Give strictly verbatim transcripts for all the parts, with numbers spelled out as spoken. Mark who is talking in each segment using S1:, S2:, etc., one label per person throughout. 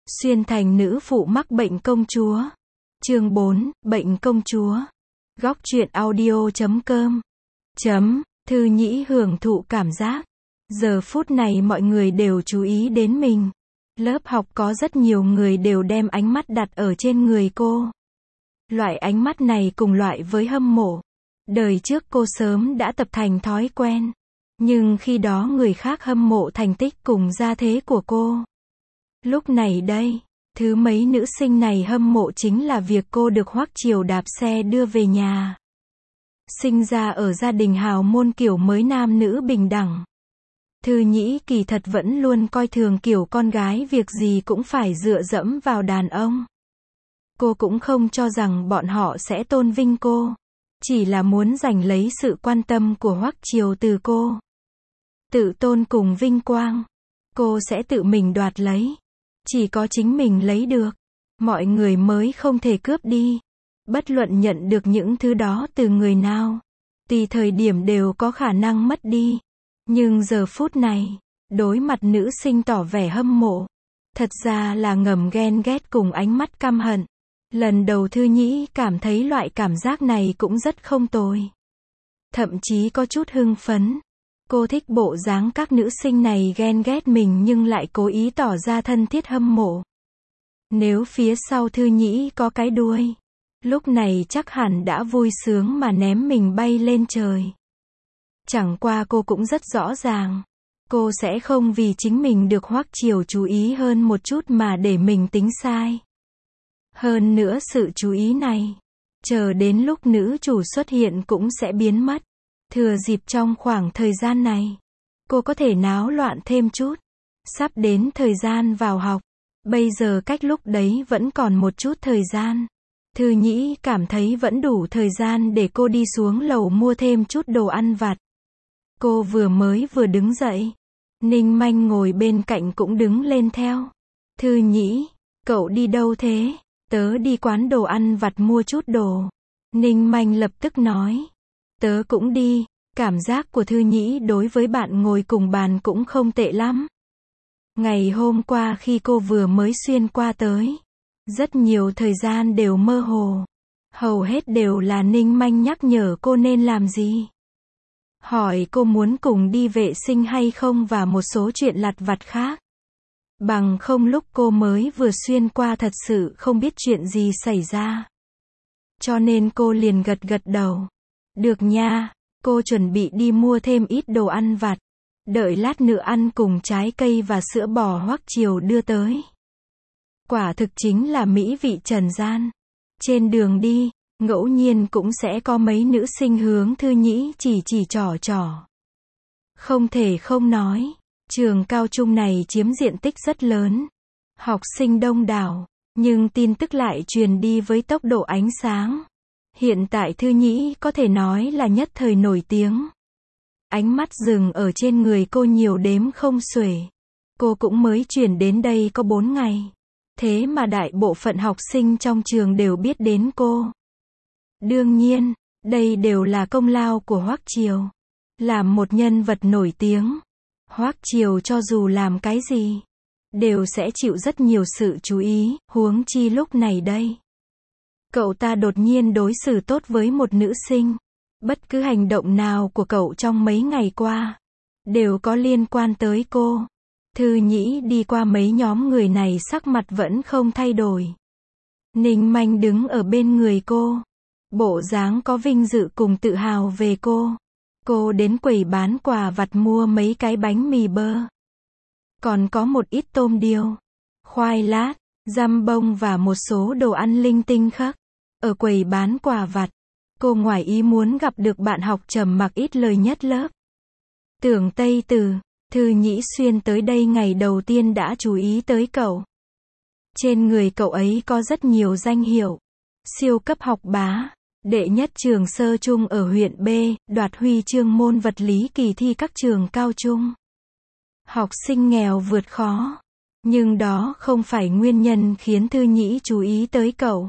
S1: Xuyên thành nữ phụ mắc bệnh công chúa. Chương bốn, bệnh công chúa. Góc truyện audio chấm com. Chấm, Thư Nhĩ hưởng thụ cảm giác. Giờ phút này mọi người đều chú ý đến mình. Lớp học có rất nhiều người đều đem ánh mắt đặt ở trên người cô. Loại ánh mắt này cùng loại với hâm mộ. Đời trước cô sớm đã tập thành thói quen. Nhưng khi đó người khác hâm mộ thành tích cùng gia thế của cô. Lúc này đây, thứ mấy nữ sinh này hâm mộ chính là việc cô được Hoắc Triều đạp xe đưa về nhà. Sinh ra ở gia đình hào môn kiểu mới nam nữ bình đẳng. Thư Nhĩ kỳ thật vẫn luôn coi thường kiểu con gái việc gì cũng phải dựa dẫm vào đàn ông. Cô cũng không cho rằng bọn họ sẽ tôn vinh cô. Chỉ là muốn giành lấy sự quan tâm của Hoắc Triều từ cô. Tự tôn cùng vinh quang. Cô sẽ tự mình đoạt lấy. Chỉ có chính mình lấy được. Mọi người mới không thể cướp đi. Bất luận nhận được những thứ đó từ người nào. Tùy thời điểm đều có khả năng mất đi. Nhưng giờ phút này, đối mặt nữ sinh tỏ vẻ hâm mộ. Thật ra là ngầm ghen ghét cùng ánh mắt căm hận. Lần đầu Thư Nhĩ cảm thấy loại cảm giác này cũng rất không tồi. Thậm chí có chút hưng phấn. Cô thích bộ dáng các nữ sinh này ghen ghét mình nhưng lại cố ý tỏ ra thân thiết hâm mộ. Nếu phía sau Thư Nhĩ có cái đuôi, lúc này chắc hẳn đã vui sướng mà ném mình bay lên trời. Chẳng qua cô cũng rất rõ ràng. Cô sẽ không vì chính mình được Hoắc Triều chú ý hơn một chút mà để mình tính sai. Hơn nữa sự chú ý này, chờ đến lúc nữ chủ xuất hiện cũng sẽ biến mất. Thừa dịp trong khoảng thời gian này, cô có thể náo loạn thêm chút. Sắp đến thời gian vào học, bây giờ cách lúc đấy vẫn còn một chút thời gian. Thư Nhĩ cảm thấy vẫn đủ thời gian để cô đi xuống lầu mua thêm chút đồ ăn vặt. Cô vừa mới vừa đứng dậy, Ninh Manh ngồi bên cạnh cũng đứng lên theo. Thư Nhĩ, cậu đi đâu thế? Tớ đi quán đồ ăn vặt mua chút đồ. Ninh Manh lập tức nói. Tớ cũng đi. Cảm giác của Thư Nhĩ đối với bạn ngồi cùng bàn cũng không tệ lắm. Ngày hôm qua khi cô vừa mới xuyên qua tới, rất nhiều thời gian đều mơ hồ. Hầu hết đều là Ninh Manh nhắc nhở cô nên làm gì. Hỏi cô muốn cùng đi vệ sinh hay không và một số chuyện lặt vặt khác. Bằng không lúc cô mới vừa xuyên qua thật sự không biết chuyện gì xảy ra. Cho nên cô liền gật gật đầu. Được nha, cô chuẩn bị đi mua thêm ít đồ ăn vặt. Đợi lát nữa ăn cùng trái cây và sữa bò Hoắc Triều đưa tới. Quả thực chính là mỹ vị trần gian. Trên đường đi, ngẫu nhiên cũng sẽ có mấy nữ sinh hướng Thư Nhĩ chỉ chỉ trỏ trỏ. Không thể không nói. Trường cao trung này chiếm diện tích rất lớn. Học sinh đông đảo. Nhưng tin tức lại truyền đi với tốc độ ánh sáng. Hiện tại Thư Nhĩ có thể nói là nhất thời nổi tiếng. Ánh mắt dừng ở trên người cô nhiều đếm không xuể. Cô cũng mới chuyển đến đây có bốn ngày. Thế mà đại bộ phận học sinh trong trường đều biết đến cô. Đương nhiên, đây đều là công lao của Hoắc Triều. Làm một nhân vật nổi tiếng, Hoắc Triều cho dù làm cái gì, đều sẽ chịu rất nhiều sự chú ý, huống chi lúc này đây. Cậu ta đột nhiên đối xử tốt với một nữ sinh. Bất cứ hành động nào của cậu trong mấy ngày qua, đều có liên quan tới cô. Thư Nhĩ đi qua mấy nhóm người này sắc mặt vẫn không thay đổi. Ninh Manh đứng ở bên người cô. Bộ dáng có vinh dự cùng tự hào về cô. Cô đến quầy bán quà vặt mua mấy cái bánh mì bơ. Còn có một ít tôm điêu, khoai lát, dăm bông và một số đồ ăn linh tinh khác. Ở quầy bán quà vặt, cô ngoài ý muốn gặp được bạn học trầm mặc ít lời nhất lớp. Tưởng Tây Từ, Thư Nhĩ xuyên tới đây ngày đầu tiên đã chú ý tới cậu. Trên người cậu ấy có rất nhiều danh hiệu. Siêu cấp học bá, đệ nhất trường sơ trung ở huyện B, đoạt huy chương môn vật lý kỳ thi các trường cao trung. Học sinh nghèo vượt khó. Nhưng đó không phải nguyên nhân khiến Thư Nhĩ chú ý tới cậu.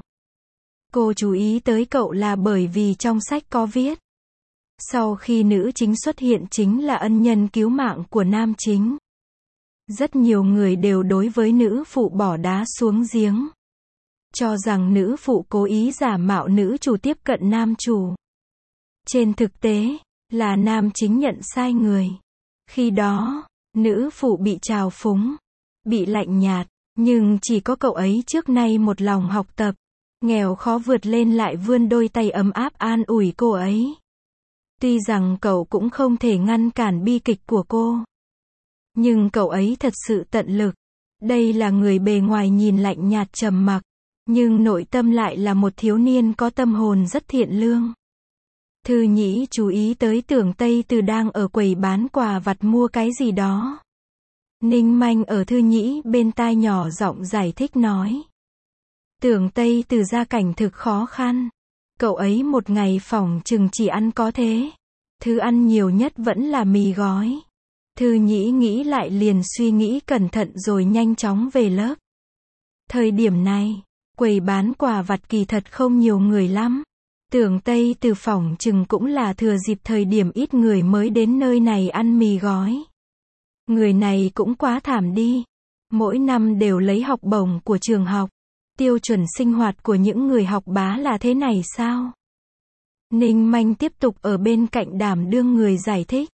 S1: Cô chú ý tới cậu là bởi vì trong sách có viết. Sau khi nữ chính xuất hiện chính là ân nhân cứu mạng của nam chính. Rất nhiều người đều đối với nữ phụ bỏ đá xuống giếng, cho rằng nữ phụ cố ý giả mạo nữ chủ tiếp cận nam chủ. Trên thực tế, là nam chính nhận sai người. Khi đó, nữ phụ bị trào phúng, bị lạnh nhạt, nhưng chỉ có cậu ấy trước nay một lòng học tập, nghèo khó vượt lên lại vươn đôi tay ấm áp an ủi cô ấy. Tuy rằng cậu cũng không thể ngăn cản bi kịch của cô, nhưng cậu ấy thật sự tận lực. Đây là người bề ngoài nhìn lạnh nhạt trầm mặc, nhưng nội tâm lại là một thiếu niên có tâm hồn rất thiện lương. Thư Nhĩ chú ý tới Tưởng Tây Từ đang ở quầy bán quà vặt mua cái gì đó. Ninh Manh ở Thư Nhĩ bên tai nhỏ giọng giải thích nói. Tưởng Tây Từ gia cảnh thực khó khăn. Cậu ấy một ngày phỏng chừng chỉ ăn có thế. Thứ ăn nhiều nhất vẫn là mì gói. Thư Nhĩ nghĩ lại liền suy nghĩ cẩn thận rồi nhanh chóng về lớp. Thời điểm này, quầy bán quà vặt kỳ thật không nhiều người lắm. Tưởng Tây Từ phỏng chừng cũng là thừa dịp thời điểm ít người mới đến nơi này ăn mì gói. Người này cũng quá thảm đi. Mỗi năm đều lấy học bổng của trường học. Tiêu chuẩn sinh hoạt của những người học bá là thế này sao? Ninh Manh tiếp tục ở bên cạnh đảm đương người giải thích.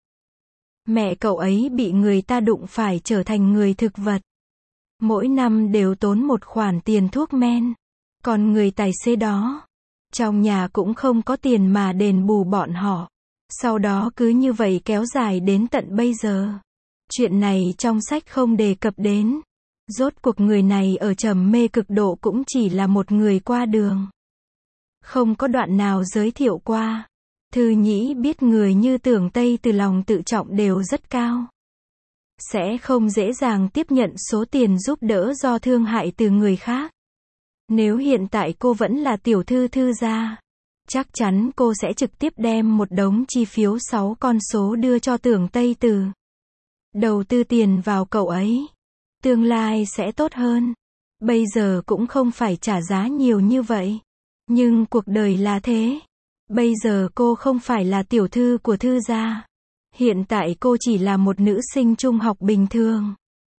S1: Mẹ cậu ấy bị người ta đụng phải trở thành người thực vật. Mỗi năm đều tốn một khoản tiền thuốc men. Còn người tài xế đó, trong nhà cũng không có tiền mà đền bù bọn họ. Sau đó cứ như vậy kéo dài đến tận bây giờ. Chuyện này trong sách không đề cập đến. Rốt cuộc người này ở trầm mê cực độ cũng chỉ là một người qua đường. Không có đoạn nào giới thiệu qua. Thư Nhĩ biết người như Tưởng Tây Từ lòng tự trọng đều rất cao. Sẽ không dễ dàng tiếp nhận số tiền giúp đỡ do thương hại từ người khác. Nếu hiện tại cô vẫn là tiểu thư Thư gia, chắc chắn cô sẽ trực tiếp đem một đống chi phiếu sáu con số đưa cho Tưởng Tây Từ. Đầu tư tiền vào cậu ấy. Tương lai sẽ tốt hơn. Bây giờ cũng không phải trả giá nhiều như vậy. Nhưng cuộc đời là thế. Bây giờ cô không phải là tiểu thư của Thư gia. Hiện tại cô chỉ là một nữ sinh trung học bình thường.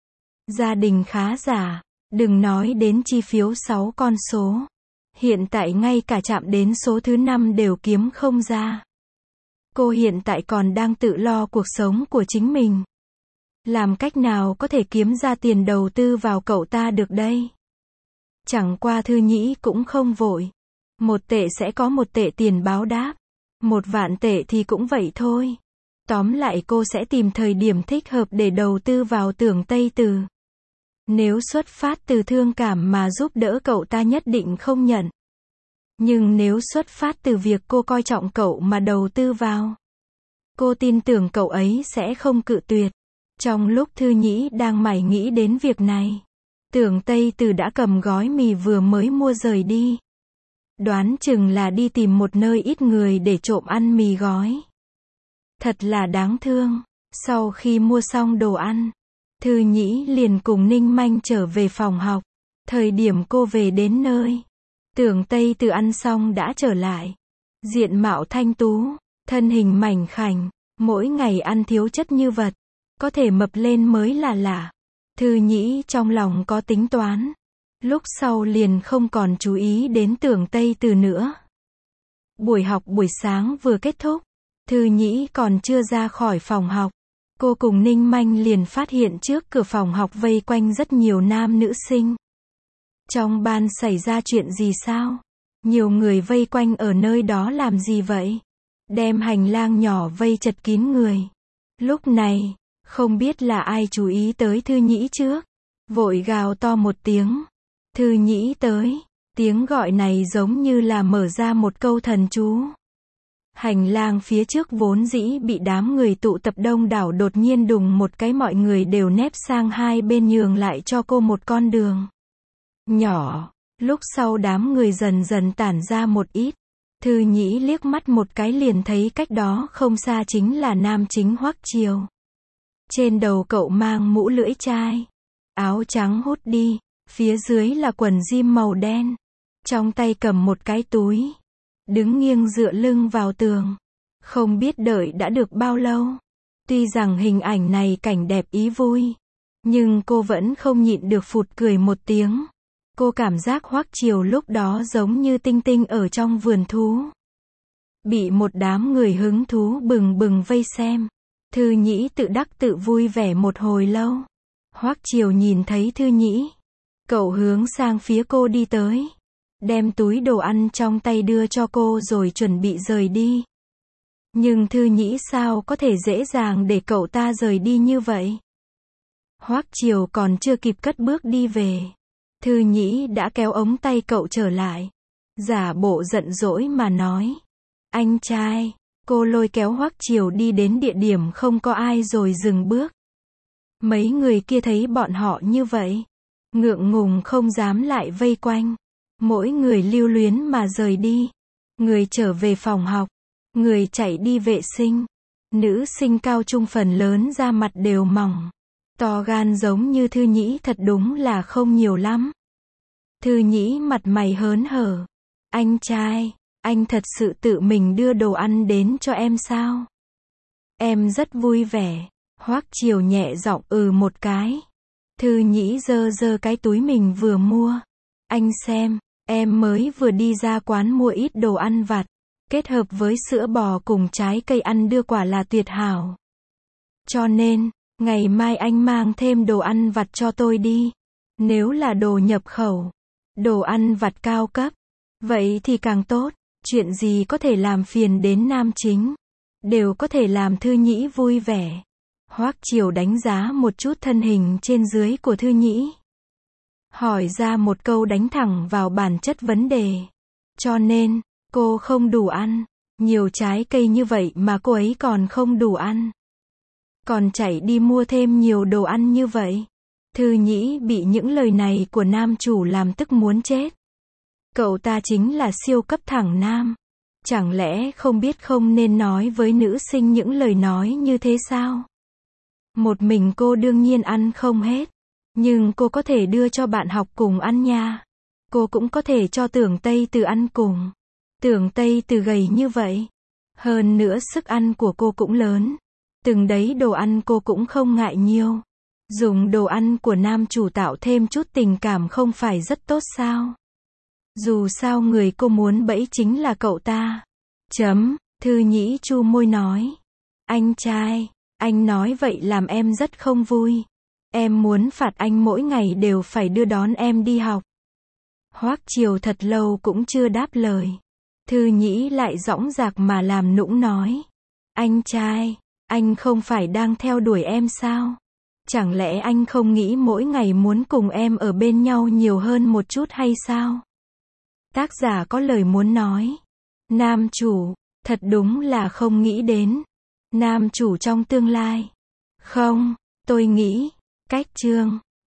S1: Gia đình khá giả. Đừng nói đến chi phiếu sáu con số. Hiện tại ngay cả chạm đến số thứ năm đều kiếm không ra. Cô hiện tại còn đang tự lo cuộc sống của chính mình. Làm cách nào có thể kiếm ra tiền đầu tư vào cậu ta được đây? Chẳng qua Thư Nhĩ cũng không vội. Một tệ sẽ có một tệ tiền báo đáp. Một vạn tệ thì cũng vậy thôi. Tóm lại cô sẽ tìm thời điểm thích hợp để đầu tư vào Tưởng Tây Từ. Nếu xuất phát từ thương cảm mà giúp đỡ cậu ta nhất định không nhận. Nhưng nếu xuất phát từ việc cô coi trọng cậu mà đầu tư vào, cô tin tưởng cậu ấy sẽ không cự tuyệt. Trong lúc Thư Nhĩ đang mải nghĩ đến việc này, Tưởng Tây Từ đã cầm gói mì vừa mới mua rời đi. Đoán chừng là đi tìm một nơi ít người để trộm ăn mì gói. Thật là đáng thương. Sau khi mua xong đồ ăn, Thư Nhĩ liền cùng Ninh Manh trở về phòng học. Thời điểm cô về đến nơi, Tưởng Tây Từ ăn xong đã trở lại. Diện mạo thanh tú, thân hình mảnh khảnh, mỗi ngày ăn thiếu chất như vật, có thể mập lên mới là lạ. Thư Nhĩ trong lòng có tính toán. Lúc sau liền không còn chú ý đến Tưởng Tây Từ nữa. Buổi học buổi sáng vừa kết thúc, Thư Nhĩ còn chưa ra khỏi phòng học. Cô cùng Ninh Manh liền phát hiện trước cửa phòng học vây quanh rất nhiều nam nữ sinh. Trong ban xảy ra chuyện gì sao? Nhiều người vây quanh ở nơi đó làm gì vậy? Đem hành lang nhỏ vây chật kín người. Lúc này, không biết là ai chú ý tới Thư Nhĩ trước. Vội gào to một tiếng. Thư Nhĩ tới. Tiếng gọi này giống như là mở ra một câu thần chú. Hành lang phía trước vốn dĩ bị đám người tụ tập đông đảo đột nhiên đùng một cái mọi người đều nép sang hai bên nhường lại cho cô một con đường nhỏ. Lúc sau đám người dần dần tản ra một ít. Thư Nhĩ liếc mắt một cái liền thấy cách đó không xa chính là nam chính Hoắc Triều. Trên đầu cậu mang mũ lưỡi chai, áo trắng hút đi, phía dưới là quần jean màu đen, trong tay cầm một cái túi, đứng nghiêng dựa lưng vào tường. Không biết đợi đã được bao lâu. Tuy rằng hình ảnh này cảnh đẹp ý vui, Nhưng cô vẫn không nhịn được phụt cười một tiếng. Cô cảm giác Hoắc Triều lúc đó giống như tinh tinh ở trong vườn thú. Bị một đám người hứng thú bừng bừng vây xem. Thư Nhĩ tự đắc tự vui vẻ một hồi lâu. Hoắc Triều nhìn thấy Thư Nhĩ. Cậu hướng sang phía cô đi tới. Đem túi đồ ăn trong tay đưa cho cô rồi chuẩn bị rời đi. Nhưng Thư Nhĩ sao có thể dễ dàng để cậu ta rời đi như vậy? Hoắc Triều còn chưa kịp cất bước đi về. Thư Nhĩ đã kéo ống tay cậu trở lại. Giả bộ giận dỗi mà nói. Anh trai. Cô lôi kéo Hoắc Triều đi đến địa điểm không có ai rồi dừng bước. Mấy người kia thấy bọn họ như vậy. Ngượng ngùng không dám lại vây quanh. Mỗi người lưu luyến mà rời đi. Người trở về phòng học. Người chạy đi vệ sinh. Nữ sinh cao trung phần lớn da mặt đều mỏng. To gan giống như Thư Nhĩ thật đúng là không nhiều lắm. Thư Nhĩ mặt mày hớn hở. Anh trai, anh thật sự tự mình đưa đồ ăn đến cho em sao? Em rất vui vẻ. Hoắc Triều nhẹ giọng ừ một cái. Thư Nhĩ giơ giơ cái túi mình vừa mua. Anh xem, em mới vừa đi ra quán mua ít đồ ăn vặt. Kết hợp với sữa bò cùng trái cây ăn đưa quả là tuyệt hảo. Cho nên, ngày mai anh mang thêm đồ ăn vặt cho tôi đi. Nếu là đồ nhập khẩu, đồ ăn vặt cao cấp, vậy thì càng tốt. Chuyện gì có thể làm phiền đến nam chính, đều có thể làm Thư Nhĩ vui vẻ. Hoắc Triều đánh giá một chút thân hình trên dưới của Thư Nhĩ. Hỏi ra một câu đánh thẳng vào bản chất vấn đề. Cho nên, cô không đủ ăn. Nhiều trái cây như vậy mà cô ấy còn không đủ ăn. Còn chạy đi mua thêm nhiều đồ ăn như vậy. Thư Nhĩ bị những lời này của nam chủ làm tức muốn chết. Cậu ta chính là siêu cấp thẳng nam. Chẳng lẽ không biết không nên nói với nữ sinh những lời nói như thế sao? Một mình cô đương nhiên ăn không hết. Nhưng cô có thể đưa cho bạn học cùng ăn nha. Cô cũng có thể cho Tưởng Tây Từ ăn cùng. Tưởng Tây Từ gầy như vậy. Hơn nữa sức ăn của cô cũng lớn. Từng đấy đồ ăn cô cũng không ngại nhiều. Dùng đồ ăn của nam chủ tạo thêm chút tình cảm không phải rất tốt sao? Dù sao người cô muốn bẫy chính là cậu ta. Chấm, Thư Nhĩ chu môi nói. Anh trai, anh nói vậy làm em rất không vui. Em muốn phạt anh mỗi ngày đều phải đưa đón em đi học. Hoắc Triều thật lâu cũng chưa đáp lời. Thư Nhĩ lại dõng dạc mà làm nũng nói. Anh trai, anh không phải đang theo đuổi em sao? Chẳng lẽ anh không nghĩ mỗi ngày muốn cùng em ở bên nhau nhiều hơn một chút hay sao? Tác giả có lời muốn nói. Nam chủ, thật đúng là không nghĩ đến. Nam chủ trong tương lai. Không, tôi nghĩ, cách chương.